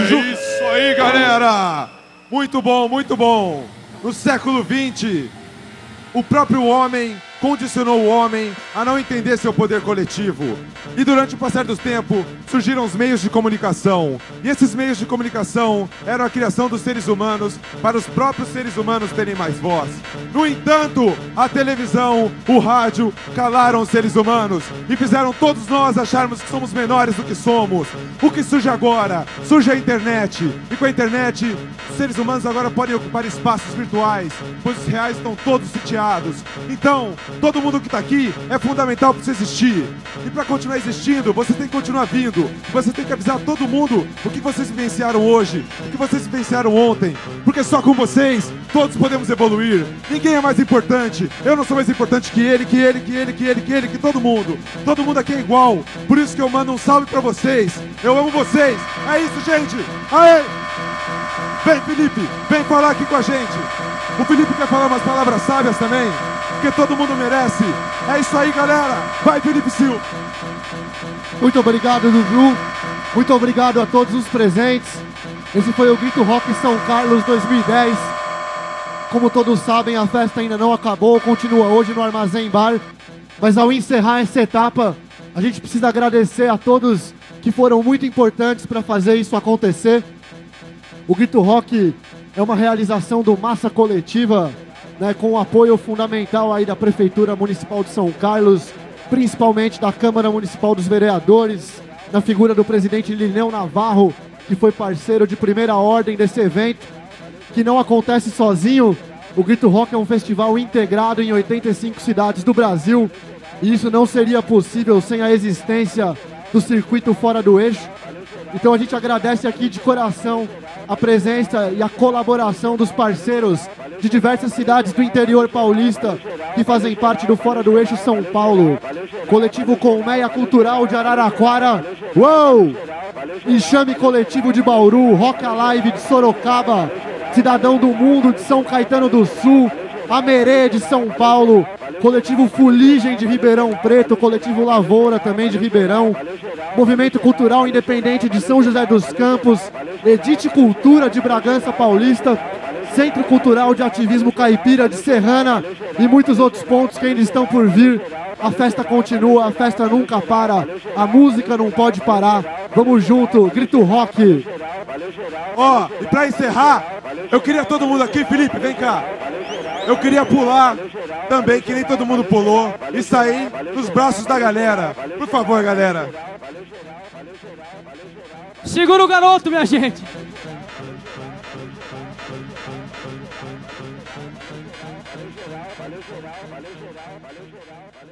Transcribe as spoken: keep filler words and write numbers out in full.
Tijuca. Isso aí, galera! Muito bom, muito bom. No século vinte, o próprio homem condicionou o homem a não entender seu poder coletivo. E durante o passar do tempo, surgiram os meios de comunicação. E esses meios de comunicação eram a criação dos seres humanos para os próprios seres humanos terem mais voz. No entanto, a televisão, o rádio, calaram os seres humanos e fizeram todos nós acharmos que somos menores do que somos. O que surge agora? Surge a internet. E com a internet, os seres humanos agora podem ocupar espaços virtuais, pois os reais estão todos sitiados. Então, todo mundo que está aqui é fundamental para você existir. E para continuar existindo, você tem que continuar vindo. Você tem que avisar todo mundo o que vocês vivenciaram hoje, o que vocês vivenciaram ontem. Porque só com vocês, todos podemos evoluir. Ninguém é mais importante. Eu não sou mais importante que ele, que ele, que ele, que ele, que ele, que todo mundo. Todo mundo aqui é igual. Por isso que eu mando um salve para vocês. Eu amo vocês. É isso, gente. Aê! Vem, Felipe. Vem falar aqui com a gente. O Felipe quer falar umas palavras sábias também, porque todo mundo merece. É isso aí, galera. Vai, Felipe Silva. Muito obrigado, Dudu. Muito obrigado a todos os presentes. Esse foi o Grito Rock São Carlos dois mil e dez. Como todos sabem, a festa ainda não acabou, continua hoje no Armazém Bar. Mas ao encerrar essa etapa, a gente precisa agradecer a todos que foram muito importantes para fazer isso acontecer. O Grito Rock é uma realização do Massa Coletiva, né, com o apoio fundamental aí da Prefeitura Municipal de São Carlos, principalmente da Câmara Municipal dos Vereadores, na figura do presidente Lineu Navarro, que foi parceiro de primeira ordem desse evento, que não acontece sozinho. O Grito Rock é um festival integrado em oitenta e cinco cidades do Brasil, e isso não seria possível sem a existência do circuito Fora do Eixo. Então a gente agradece aqui de coração a presença e a colaboração dos parceiros de diversas cidades do interior paulista que fazem parte do Fora do Eixo São Paulo. Coletivo Colmeia Cultural de Araraquara, uou! Enxame Coletivo de Bauru, Rock Alive de Sorocaba, Cidadão do Mundo de São Caetano do Sul, Amerê de São Paulo, Coletivo Fuligem de Ribeirão Preto, Coletivo Lavoura também de Ribeirão, Movimento Cultural Independente de São José dos Campos, Edite Cultura de Bragança Paulista, Centro Cultural de Ativismo Caipira de Serrana e muitos outros pontos que ainda estão por vir. A festa continua, a festa nunca para, a música não pode parar. Vamos junto, Grito Rock. Ó, oh, e pra encerrar, eu queria todo mundo aqui, Felipe, vem cá. Eu queria pular também, que nem todo mundo pulou, e sair nos braços da galera. Por favor, galera. Segura o garoto, minha gente.